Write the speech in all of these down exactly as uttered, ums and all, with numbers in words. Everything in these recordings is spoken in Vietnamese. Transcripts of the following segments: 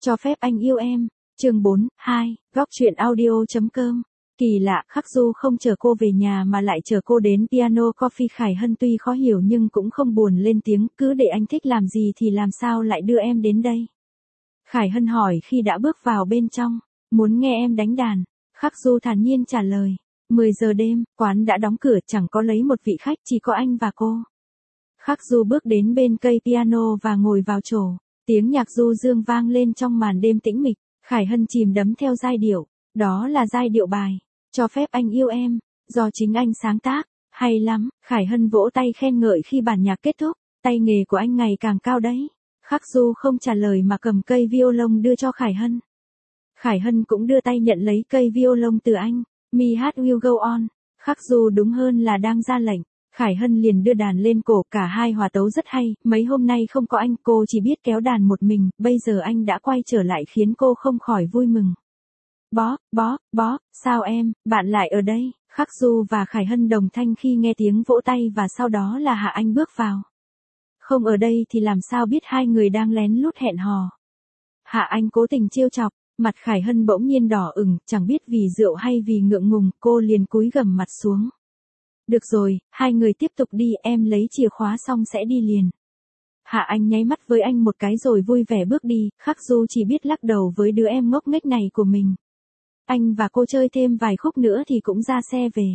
Cho phép anh yêu em, chương bốn, hai, góc truyện audio.com. Kỳ lạ, Khắc Du không chở cô về nhà mà lại chở cô đến Piano Coffee. Khải Hân tuy khó hiểu nhưng cũng không buồn lên tiếng, cứ để anh thích làm gì thì làm, sao lại đưa em đến đây? Khải Hân hỏi khi đã bước vào bên trong. Muốn nghe em đánh đàn. Khắc Du thản nhiên trả lời. mười giờ đêm, quán đã đóng cửa, chẳng có lấy một vị khách, chỉ có anh và cô. Khắc Du bước đến bên cây piano và ngồi vào chỗ. Tiếng nhạc du dương vang lên trong màn đêm tĩnh mịch. Khải Hân chìm đắm theo giai điệu. Đó là giai điệu bài Cho phép anh yêu em, do chính anh sáng tác. Hay lắm, Khải Hân vỗ tay khen ngợi khi bản nhạc kết thúc. Tay nghề của anh ngày càng cao đấy. Khắc Du không trả lời mà cầm cây violon đưa cho Khải Hân. Khải Hân cũng đưa tay nhận lấy cây violon từ anh. My heart will go on. Khắc Du đúng hơn là đang ra lệnh. Khải Hân liền đưa đàn lên cổ, cả hai hòa tấu rất hay. Mấy hôm nay không có anh, cô chỉ biết kéo đàn một mình, bây giờ anh đã quay trở lại khiến cô không khỏi vui mừng. Bó, bó, bó, sao em, bạn lại ở đây? Khắc Du và Khải Hân đồng thanh khi nghe tiếng vỗ tay và sau đó là Hạ Anh bước vào. Không ở đây thì làm sao biết hai người đang lén lút hẹn hò. Hạ Anh cố tình trêu chọc, mặt Khải Hân bỗng nhiên đỏ ửng, chẳng biết vì rượu hay vì ngượng ngùng, cô liền cúi gằm mặt xuống. Được rồi, hai người tiếp tục đi, em lấy chìa khóa xong sẽ đi liền. Hạ Anh nháy mắt với anh một cái rồi vui vẻ bước đi. Khắc Du chỉ biết lắc đầu với đứa em ngốc nghếch này của mình. Anh và cô chơi thêm vài khúc nữa thì cũng ra xe về.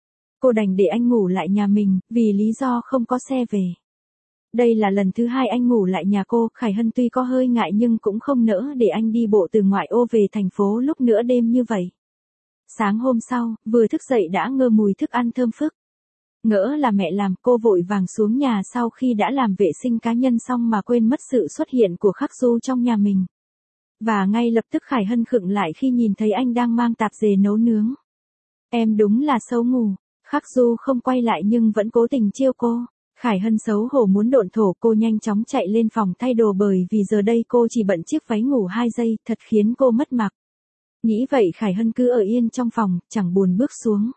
Cô đành để anh ngủ lại nhà mình, vì lý do không có xe về. Đây là lần thứ hai anh ngủ lại nhà cô. Khải Hân tuy có hơi ngại nhưng cũng không nỡ để anh đi bộ từ ngoại ô về thành phố lúc nửa đêm như vậy. Sáng hôm sau, vừa thức dậy đã ngơ mùi thức ăn thơm phức. Ngỡ là mẹ làm, cô vội vàng xuống nhà sau khi đã làm vệ sinh cá nhân xong mà quên mất sự xuất hiện của Khắc Du trong nhà mình. Và ngay lập tức Khải Hân khựng lại khi nhìn thấy anh đang mang tạp dề nấu nướng. Em đúng là xấu ngủ. Khắc Du không quay lại nhưng vẫn cố tình trêu cô. Khải Hân xấu hổ muốn độn thổ, cô nhanh chóng chạy lên phòng thay đồ bởi vì giờ đây cô chỉ bận chiếc váy ngủ hai giây, thật khiến cô mất mặc. Nghĩ vậy Khải Hân cứ ở yên trong phòng, chẳng buồn bước xuống.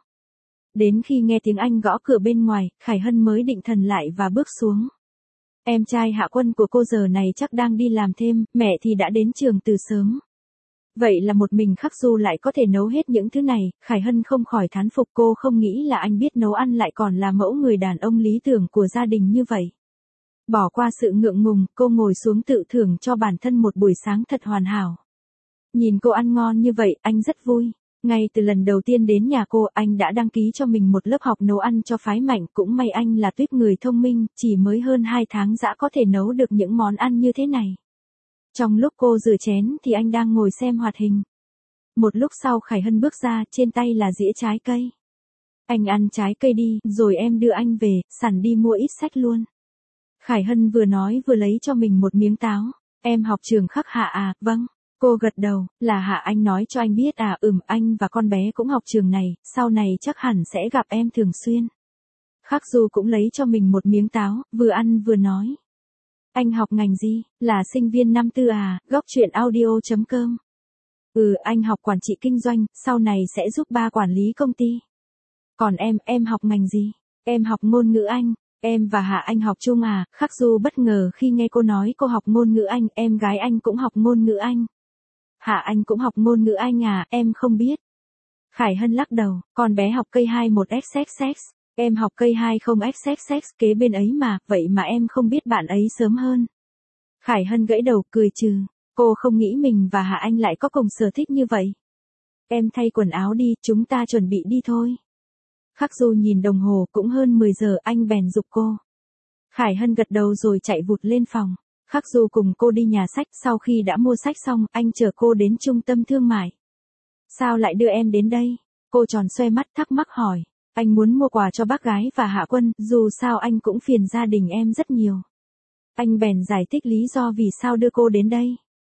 Đến khi nghe tiếng anh gõ cửa bên ngoài, Khải Hân mới định thần lại và bước xuống. Em trai Hạ Quân của cô giờ này chắc đang đi làm thêm, mẹ thì đã đến trường từ sớm. Vậy là một mình Khắc Du lại có thể nấu hết những thứ này, Khải Hân không khỏi thán phục, cô không nghĩ là anh biết nấu ăn lại còn là mẫu người đàn ông lý tưởng của gia đình như vậy. Bỏ qua sự ngượng ngùng, cô ngồi xuống tự thưởng cho bản thân một buổi sáng thật hoàn hảo. Nhìn cô ăn ngon như vậy, anh rất vui. Ngay từ lần đầu tiên đến nhà cô, anh đã đăng ký cho mình một lớp học nấu ăn cho phái mạnh, cũng may anh là tuýp người thông minh, chỉ mới hơn hai tháng đã có thể nấu được những món ăn như thế này. Trong lúc cô rửa chén thì anh đang ngồi xem hoạt hình. Một lúc sau Khải Hân bước ra, trên tay là dĩa trái cây. Anh ăn trái cây đi, rồi em đưa anh về, sẵn đi mua ít sách luôn. Khải Hân vừa nói vừa lấy cho mình một miếng táo. Em học trường Khắc Hạ à? Vâng. Cô gật đầu, là Hạ Anh nói cho anh biết à? Ừm, anh và con bé cũng học trường này, sau này chắc hẳn sẽ gặp em thường xuyên. Khắc Du cũng lấy cho mình một miếng táo, vừa ăn vừa nói. Anh học ngành gì? Là sinh viên năm tư à? Góc truyện audio.com. Ừ, anh học quản trị kinh doanh, sau này sẽ giúp ba quản lý công ty. Còn em, em học ngành gì? Em học ngôn ngữ Anh. Em và Hạ Anh học chung à? Khắc Du bất ngờ khi nghe cô nói cô học ngôn ngữ Anh, em gái anh cũng học ngôn ngữ Anh. Hạ Anh cũng học ngôn ngữ Anh à? Em không biết. Khải Hân lắc đầu, con bé học cây hai một x x x, em học cây hai không x x x kế bên ấy mà, vậy mà em không biết bạn ấy sớm hơn. Khải Hân gãy đầu cười trừ, cô không nghĩ mình và Hạ Anh lại có cùng sở thích như vậy. Em thay quần áo đi, chúng ta chuẩn bị đi thôi. Khắc Du nhìn đồng hồ, cũng hơn mười giờ, anh bèn giục cô. Khải Hân gật đầu rồi chạy vụt lên phòng. Khắc Du cùng cô đi nhà sách, sau khi đã mua sách xong, anh chở cô đến trung tâm thương mại. Sao lại đưa em đến đây? Cô tròn xoe mắt thắc mắc hỏi. Anh muốn mua quà cho bác gái và Hạ Quân, dù sao anh cũng phiền gia đình em rất nhiều. Anh bèn giải thích lý do vì sao đưa cô đến đây.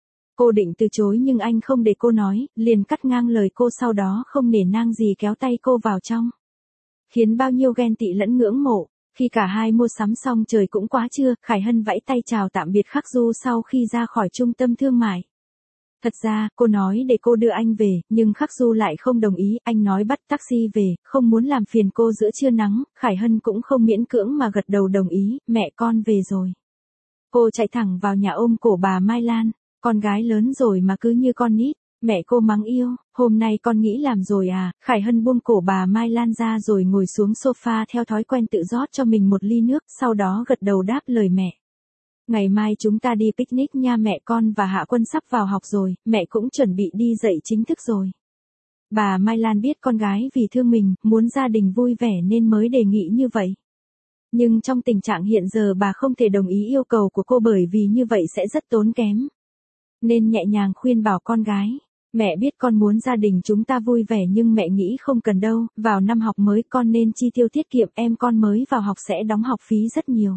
Cô định từ chối nhưng anh không để cô nói, liền cắt ngang lời cô, sau đó không nể nang gì kéo tay cô vào trong. Khiến bao nhiêu ghen tị lẫn ngưỡng mộ. Khi cả hai mua sắm xong trời cũng quá trưa, Khải Hân vẫy tay chào tạm biệt Khắc Du sau khi ra khỏi trung tâm thương mại. Thật ra, cô nói để cô đưa anh về, nhưng Khắc Du lại không đồng ý, anh nói bắt taxi về, không muốn làm phiền cô giữa trưa nắng. Khải Hân cũng không miễn cưỡng mà gật đầu đồng ý, mẹ con về rồi. Cô chạy thẳng vào nhà ôm cổ bà Mai Lan. Con gái lớn rồi mà cứ như con nít. Mẹ cô mắng yêu, hôm nay con nghĩ làm rồi à, Khải Hân buông cổ bà Mai Lan ra rồi ngồi xuống sofa theo thói quen tự rót cho mình một ly nước, sau đó gật đầu đáp lời mẹ. Ngày mai chúng ta đi picnic nha mẹ, con và Hạ Quân sắp vào học rồi, mẹ cũng chuẩn bị đi dạy chính thức rồi. Bà Mai Lan biết con gái vì thương mình, muốn gia đình vui vẻ nên mới đề nghị như vậy. Nhưng trong tình trạng hiện giờ bà không thể đồng ý yêu cầu của cô bởi vì như vậy sẽ rất tốn kém. Nên nhẹ nhàng khuyên bảo con gái. Mẹ biết con muốn gia đình chúng ta vui vẻ nhưng mẹ nghĩ không cần đâu, vào năm học mới con nên chi tiêu tiết kiệm, em con mới vào học sẽ đóng học phí rất nhiều.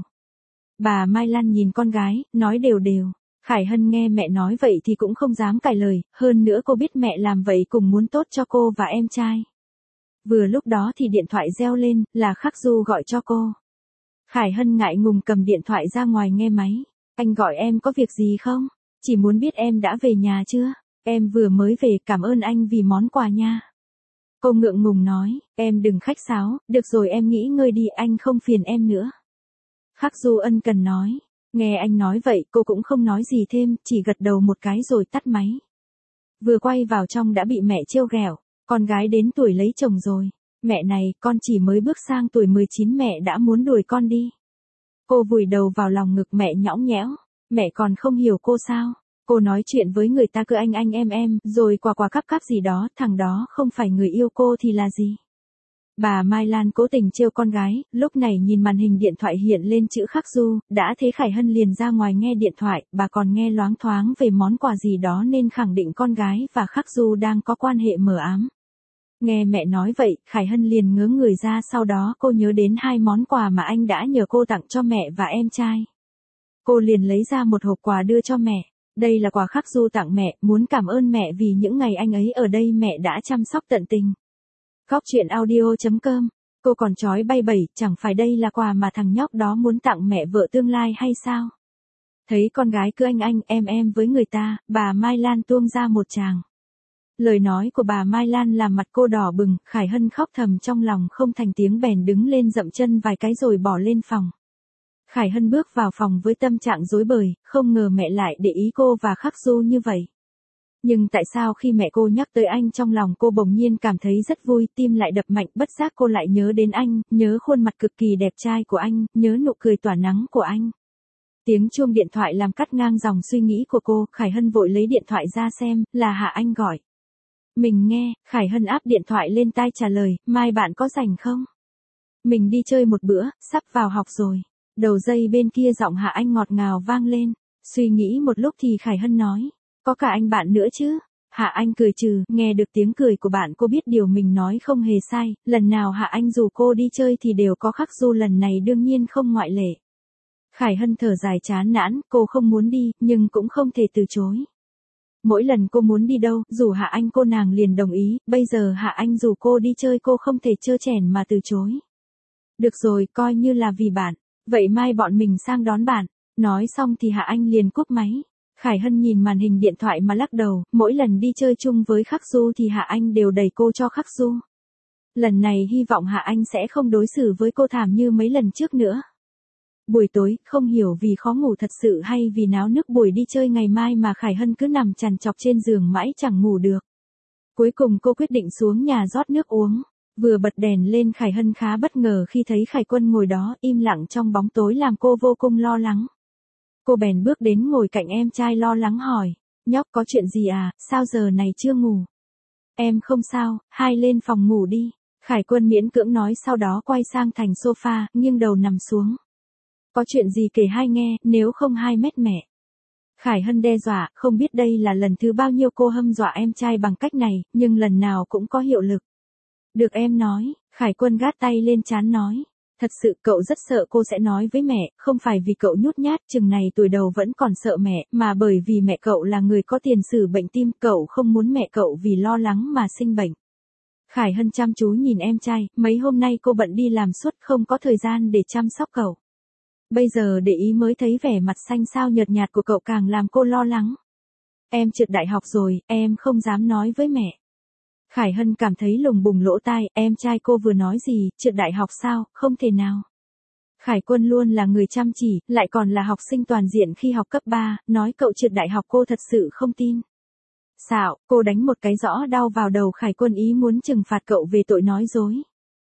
Bà Mai Lan nhìn con gái, nói đều đều. Khải Hân nghe mẹ nói vậy thì cũng không dám cãi lời, hơn nữa cô biết mẹ làm vậy cùng muốn tốt cho cô và em trai. Vừa lúc đó thì điện thoại reo lên, là Khắc Du gọi cho cô. Khải Hân ngại ngùng cầm điện thoại ra ngoài nghe máy. Anh gọi em có việc gì không? Chỉ muốn biết em đã về nhà chưa? Em vừa mới về, cảm ơn anh vì món quà nha. Cô ngượng ngùng nói, em đừng khách sáo, được rồi em nghỉ ngơi đi, anh không phiền em nữa. Khắc Du ân cần nói, nghe anh nói vậy cô cũng không nói gì thêm, chỉ gật đầu một cái rồi tắt máy. Vừa quay vào trong đã bị mẹ trêu ghẹo, con gái đến tuổi lấy chồng rồi. Mẹ này, con chỉ mới bước sang tuổi mười chín mẹ đã muốn đuổi con đi. Cô vùi đầu vào lòng ngực mẹ nhõng nhẽo, mẹ còn không hiểu cô sao? Cô nói chuyện với người ta cứ anh anh em em, rồi quà quà cắp cắp gì đó, thằng đó không phải người yêu cô thì là gì? Bà Mai Lan cố tình trêu con gái, lúc này nhìn màn hình điện thoại hiện lên chữ Khắc Du, đã thế Khải Hân liền ra ngoài nghe điện thoại, bà còn nghe loáng thoáng về món quà gì đó nên khẳng định con gái và Khắc Du đang có quan hệ mờ ám. Nghe mẹ nói vậy, Khải Hân liền ngớ người ra, sau đó cô nhớ đến hai món quà mà anh đã nhờ cô tặng cho mẹ và em trai. Cô liền lấy ra một hộp quà đưa cho mẹ. Đây là quà Khắc Du tặng mẹ, muốn cảm ơn mẹ vì những ngày anh ấy ở đây mẹ đã chăm sóc tận tình. Góc chuyện audio chấm com. Cô còn chói bay bẩy, chẳng phải đây là quà mà thằng nhóc đó muốn tặng mẹ vợ tương lai hay sao? Thấy con gái cứ anh anh em em với người ta, bà Mai Lan tuông ra một tràng. Lời nói của bà Mai Lan làm mặt cô đỏ bừng, Khải Hân khóc thầm trong lòng không thành tiếng bèn đứng lên dậm chân vài cái rồi bỏ lên phòng. Khải Hân bước vào phòng với tâm trạng rối bời, không ngờ mẹ lại để ý cô và Khắc Du như vậy. Nhưng tại sao khi mẹ cô nhắc tới anh trong lòng cô bỗng nhiên cảm thấy rất vui, tim lại đập mạnh, bất giác cô lại nhớ đến anh, nhớ khuôn mặt cực kỳ đẹp trai của anh, nhớ nụ cười tỏa nắng của anh. Tiếng chuông điện thoại làm cắt ngang dòng suy nghĩ của cô, Khải Hân vội lấy điện thoại ra xem, là Hạ Anh gọi. Mình nghe, Khải Hân áp điện thoại lên tai trả lời, mai bạn có rảnh không? Mình đi chơi một bữa, sắp vào học rồi. Đầu dây bên kia giọng Hạ Anh ngọt ngào vang lên. Suy nghĩ một lúc thì Khải Hân nói, có cả anh bạn nữa chứ? Hạ Anh cười trừ, nghe được tiếng cười của bạn cô biết điều mình nói không hề sai, lần nào Hạ Anh rủ cô đi chơi thì đều có Khắc Du, lần này đương nhiên không ngoại lệ. Khải Hân thở dài chán nản, cô không muốn đi, nhưng cũng không thể từ chối. Mỗi lần cô muốn đi đâu, rủ Hạ Anh cô nàng liền đồng ý, bây giờ Hạ Anh rủ cô đi chơi cô không thể trơ trẽn mà từ chối. Được rồi, coi như là vì bạn, vậy mai bọn mình sang đón bạn. Nói xong thì Hạ Anh liền cúp máy. Khải Hân nhìn màn hình điện thoại mà lắc đầu, mỗi lần đi chơi chung với Khắc Du thì Hạ Anh đều đẩy cô cho Khắc Du. Lần này hy vọng Hạ Anh sẽ không đối xử với cô thảm như mấy lần trước nữa. Buổi tối, không hiểu vì khó ngủ thật sự hay vì náo nức buổi đi chơi ngày mai mà Khải Hân cứ nằm trằn trọc trên giường mãi chẳng ngủ được. Cuối cùng cô quyết định xuống nhà rót nước uống. Vừa bật đèn lên Khải Hân khá bất ngờ khi thấy Khải Quân ngồi đó im lặng trong bóng tối làm cô vô cùng lo lắng. Cô bèn bước đến ngồi cạnh em trai lo lắng hỏi, nhóc có chuyện gì à, sao giờ này chưa ngủ? Em không sao, hai lên phòng ngủ đi. Khải Quân miễn cưỡng nói sau đó quay sang thành sofa, nghiêng đầu nằm xuống. Có chuyện gì kể hai nghe, nếu không hai mét mẹ. Khải Hân đe dọa, không biết đây là lần thứ bao nhiêu cô hâm dọa em trai bằng cách này, nhưng lần nào cũng có hiệu lực. Được em nói, Khải Quân gác tay lên trán nói. Thật sự cậu rất sợ cô sẽ nói với mẹ, không phải vì cậu nhút nhát chừng này tuổi đầu vẫn còn sợ mẹ, mà bởi vì mẹ cậu là người có tiền sử bệnh tim, cậu không muốn mẹ cậu vì lo lắng mà sinh bệnh. Khải Hân chăm chú nhìn em trai, mấy hôm nay cô bận đi làm suốt không có thời gian để chăm sóc cậu. Bây giờ để ý mới thấy vẻ mặt xanh xao nhợt nhạt của cậu càng làm cô lo lắng. Em trượt đại học rồi, em không dám nói với mẹ. Khải Hân cảm thấy lùng bùng lỗ tai, em trai cô vừa nói gì, trượt đại học sao, không thể nào. Khải Quân luôn là người chăm chỉ, lại còn là học sinh toàn diện khi học cấp ba, nói cậu trượt đại học cô thật sự không tin. Xạo, cô đánh một cái rõ đau vào đầu Khải Quân ý muốn trừng phạt cậu về tội nói dối.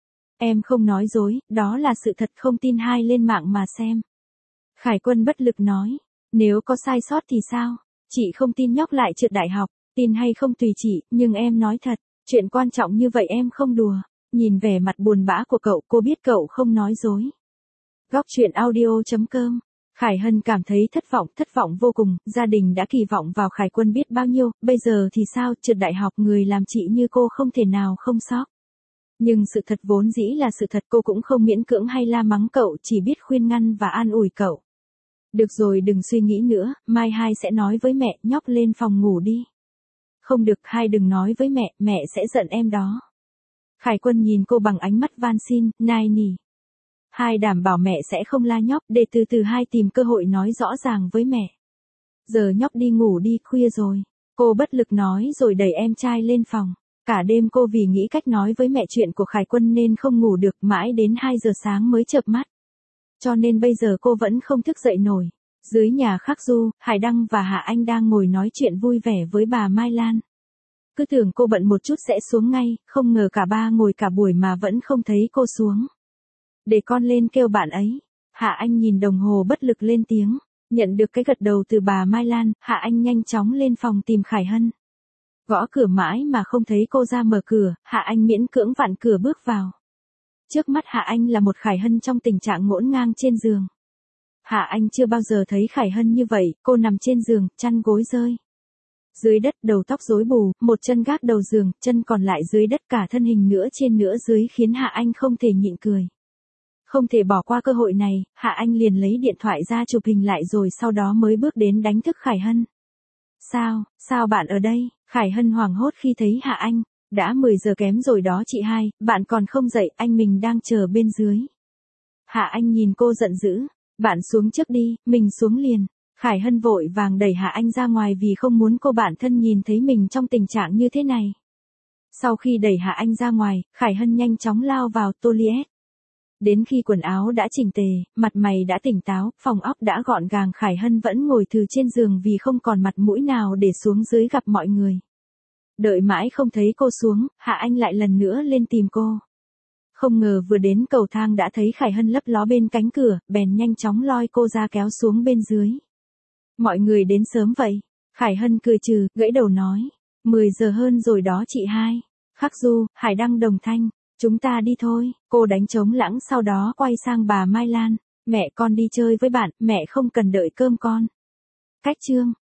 Em không nói dối, đó là sự thật, không tin hai lên mạng mà xem. Khải Quân bất lực nói, nếu có sai sót thì sao? Chị không tin nhóc lại trượt đại học, tin hay không tùy chị, nhưng em nói thật, chuyện quan trọng như vậy em không đùa. Nhìn vẻ mặt buồn bã của cậu, cô biết cậu không nói dối. Góc truyện audio chấm com. Khải Hân cảm thấy thất vọng, thất vọng vô cùng, gia đình đã kỳ vọng vào Khải Quân biết bao nhiêu, bây giờ thì sao, trượt đại học, người làm chị như cô không thể nào không sốc. Nhưng sự thật vốn dĩ là sự thật, cô cũng không miễn cưỡng hay la mắng cậu, chỉ biết khuyên ngăn và an ủi cậu. Được rồi, đừng suy nghĩ nữa, mai hai sẽ nói với mẹ, nhóc lên phòng ngủ đi. Không được, hai đừng nói với mẹ, mẹ sẽ giận em đó. Khải Quân nhìn cô bằng ánh mắt van xin, nài nỉ. Hai đảm bảo mẹ sẽ không la nhóc, để từ từ hai tìm cơ hội nói rõ ràng với mẹ. Giờ nhóc đi ngủ đi, khuya rồi. Cô bất lực nói rồi đẩy em trai lên phòng. Cả đêm cô vì nghĩ cách nói với mẹ chuyện của Khải Quân nên không ngủ được, mãi đến hai giờ sáng mới chợp mắt. Cho nên bây giờ cô vẫn không thức dậy nổi. Dưới nhà Khắc Du, Hải Đăng và Hạ Anh đang ngồi nói chuyện vui vẻ với bà Mai Lan. Cứ tưởng cô bận một chút sẽ xuống ngay, không ngờ cả ba ngồi cả buổi mà vẫn không thấy cô xuống. Để con lên kêu bạn ấy. Hạ Anh nhìn đồng hồ bất lực lên tiếng. Nhận được cái gật đầu từ bà Mai Lan, Hạ Anh nhanh chóng lên phòng tìm Khải Hân. Gõ cửa mãi mà không thấy cô ra mở cửa, Hạ Anh miễn cưỡng vặn cửa bước vào. Trước mắt Hạ Anh là một Khải Hân trong tình trạng ngổn ngang trên giường. Hạ Anh chưa bao giờ thấy Khải Hân như vậy, cô nằm trên giường, chăn gối rơi. Dưới đất, đầu tóc rối bù, một chân gác đầu giường, chân còn lại dưới đất, cả thân hình nửa trên nửa dưới khiến Hạ Anh không thể nhịn cười. Không thể bỏ qua cơ hội này, Hạ Anh liền lấy điện thoại ra chụp hình lại rồi sau đó mới bước đến đánh thức Khải Hân. Sao, sao bạn ở đây? Khải Hân hoảng hốt khi thấy Hạ Anh. Đã mười giờ kém rồi đó chị hai, bạn còn không dậy, anh mình đang chờ bên dưới. Hạ Anh nhìn cô giận dữ. Bạn xuống trước đi, mình xuống liền. Khải Hân vội vàng đẩy Hạ Anh ra ngoài vì không muốn cô bạn thân nhìn thấy mình trong tình trạng như thế này. Sau khi đẩy Hạ Anh ra ngoài, Khải Hân nhanh chóng lao vào toilet. Đến khi quần áo đã chỉnh tề, mặt mày đã tỉnh táo, phòng óc đã gọn gàng, Khải Hân vẫn ngồi thừ trên giường vì không còn mặt mũi nào để xuống dưới gặp mọi người. Đợi mãi không thấy cô xuống, Hạ Anh lại lần nữa lên tìm cô. Không ngờ vừa đến cầu thang đã thấy Khải Hân lấp ló bên cánh cửa, bèn nhanh chóng lôi cô ra kéo xuống bên dưới. Mọi người đến sớm vậy. Khải Hân cười trừ, gãy đầu nói. mười giờ hơn rồi đó chị hai. Khắc Du, Hải Đăng, Đồng Thanh. Chúng ta đi thôi. Cô đánh trống lãng sau đó quay sang bà Mai Lan. Mẹ con đi chơi với bạn, mẹ không cần đợi cơm con. Cách chương.